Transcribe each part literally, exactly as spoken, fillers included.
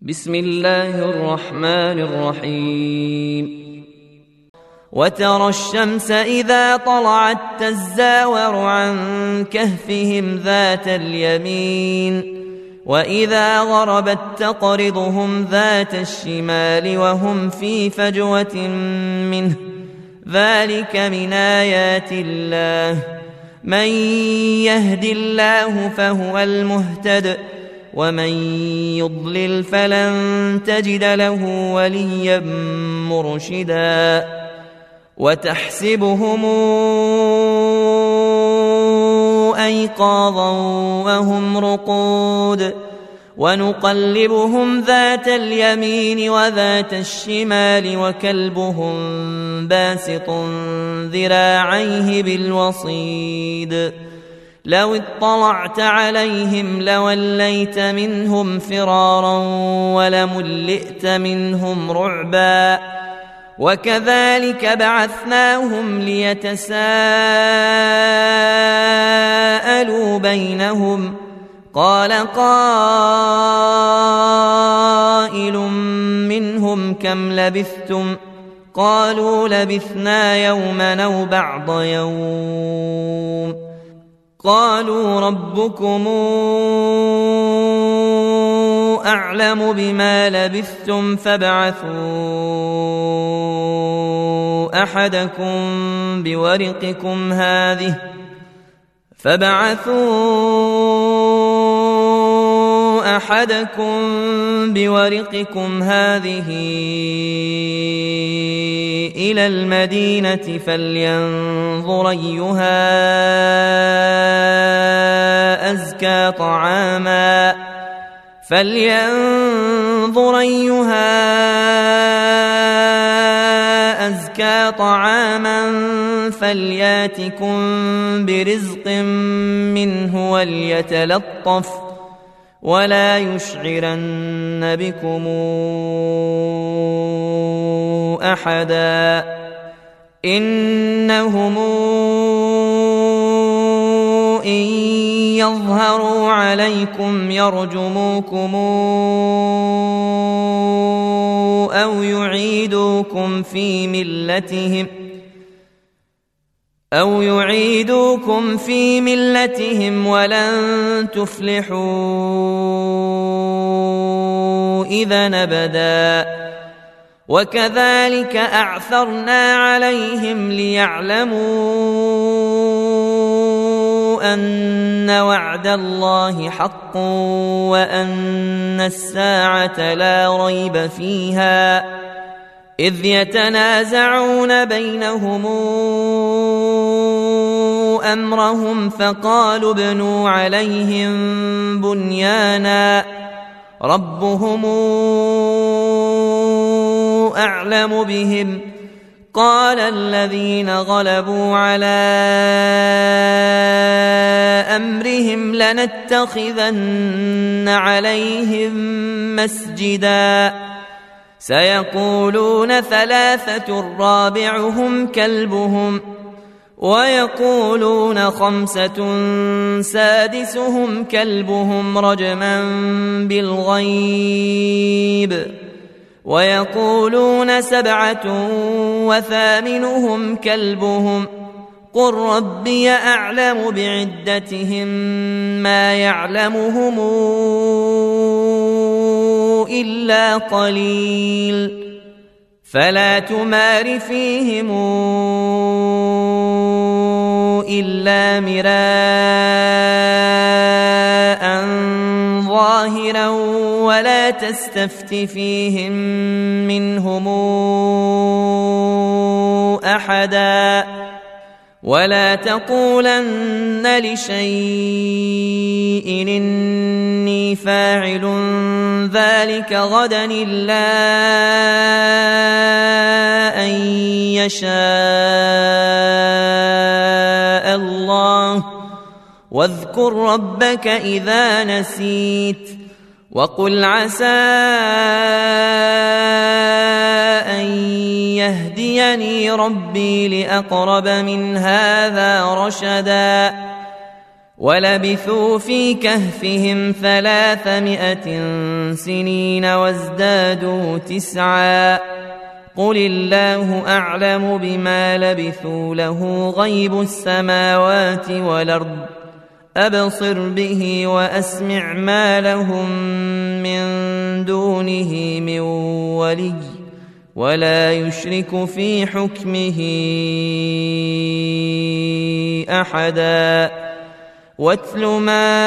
بسم الله الرحمن الرحيم وترى الشمس إذا طلعت تزاور عن كهفهم ذات اليمين وإذا غربت تقرضهم ذات الشمال وهم في فجوة منه ذلك من آيات الله من يهد الله فهو المهتد ومن يضلل فلن تجد له وليا مرشدا وتحسبهم أيقاظا وهم رقود ونقلبهم ذات اليمين وذات الشمال وكلبهم باسط ذراعيه بالوصيد لو اطلعت عليهم لوليت منهم فرارا ولملئت منهم رعبا وكذلك بعثناهم ليتساءلوا بينهم قال قائل منهم كم لبثتم قالوا لبثنا يوما أو بعض يوم قالوا ربكم أعلم بما لبثتم فابعثوا أحدكم بورقكم هذه فابعثوا أحدكم بورقكم هذه إلى المدينة فلينظر أيها أزكى طعاما فلينظر أيها أزكى طعاما فلياتكم برزق منه وليتلطف ولا يشعرن بكم أحدا إنهم إن يظهروا عليكم يرجموكم أو يعيدوكم في ملتهم أو يعيدوكم في ملتهم ولن تفلحوا إذا أبدا وكذلك أعثرنا عليهم ليعلموا أن وعد الله حق وأن الساعة لا ريب فيها إذ يتنازعون بينهم أمرهم فقالوا ابنوا عليهم بنيانا ربهم أعلم بهم قال الذين غلبوا على أمرهم لنتخذن عليهم مسجدا سيقولون ثلاثة رابعهم كلبهم ويقولون خمسة سادسهم كلبهم رجما بالغيب ويقولون سبعة وثامنهم كلبهم قل ربي أعلم بعدتهم ما يعلمهم إلا قليل فلا تمار فيهم إلا مراء ظاهرا ولا تستفت فيهم منهم أحدا ولا تقولن لشيء إني فاعل ذلك غدا إلا أن يشاء الله واذكر ربك إذا نسيت وقل عسى أن يهديني ربي لأقرب من هذا رشدا ولبثوا في كهفهم ثلاثمائة سنين وازدادوا تسعا قل الله أعلم بما لبثوا له غيب السماوات والأرض أبصر به وأسمع ما لهم من دونه من ولي ولا يشرك في حكمه أحدا واتل ما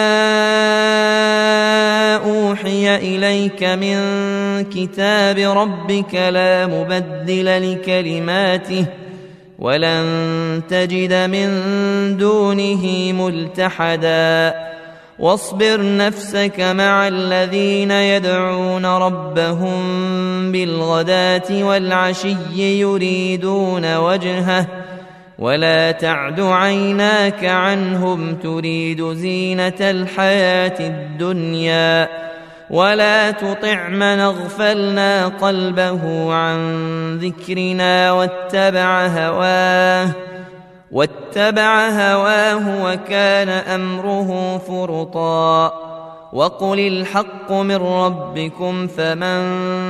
أوحي إليك من كتاب ربك لا مبدل لكلماته ولن تجد من دونه ملتحدا واصبر نفسك مع الذين يدعون ربهم بالغداة والعشي يريدون وجهه ولا تعد عيناك عنهم تريد زينة الحياة الدنيا ولا تطع من اغفلنا قلبه عن ذكرنا واتبع هواه واتبع هواه وكان أمره فرطا وقل الحق من ربكم فمن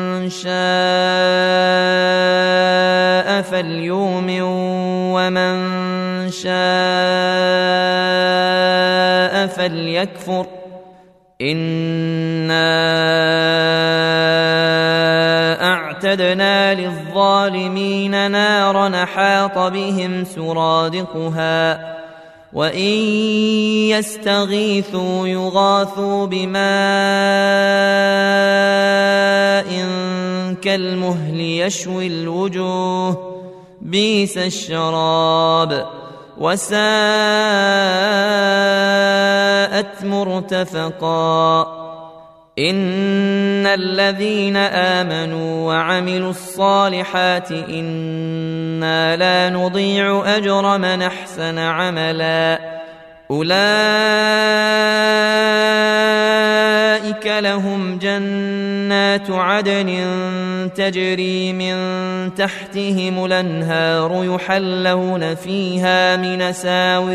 شاء فليؤمن ومن شاء فليكفر إنا أعتدنا للظالمين نارا أحاط بهم سرادقها وإن يستغيثوا يغاثوا بماء كالمهل يشوي الوجوه بئس الشراب وساءت مرتفقا إن الذين آمنوا وعملوا الصالحات إنا لا نضيع أجر من أحسن عملا أولئك لهم جنات عدن تجري من تحتهم الأنهار يحلون فيها من ساور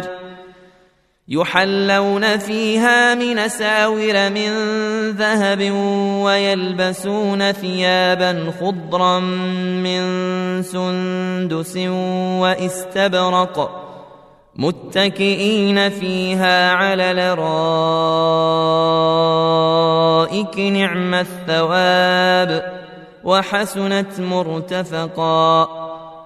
يحلون فيها من ساور من ذهب ويلبسون ثيابا خضرا من سندس واستبرق متكئين فيها على الأرائك نعم الثواب وحسنت مرتفقا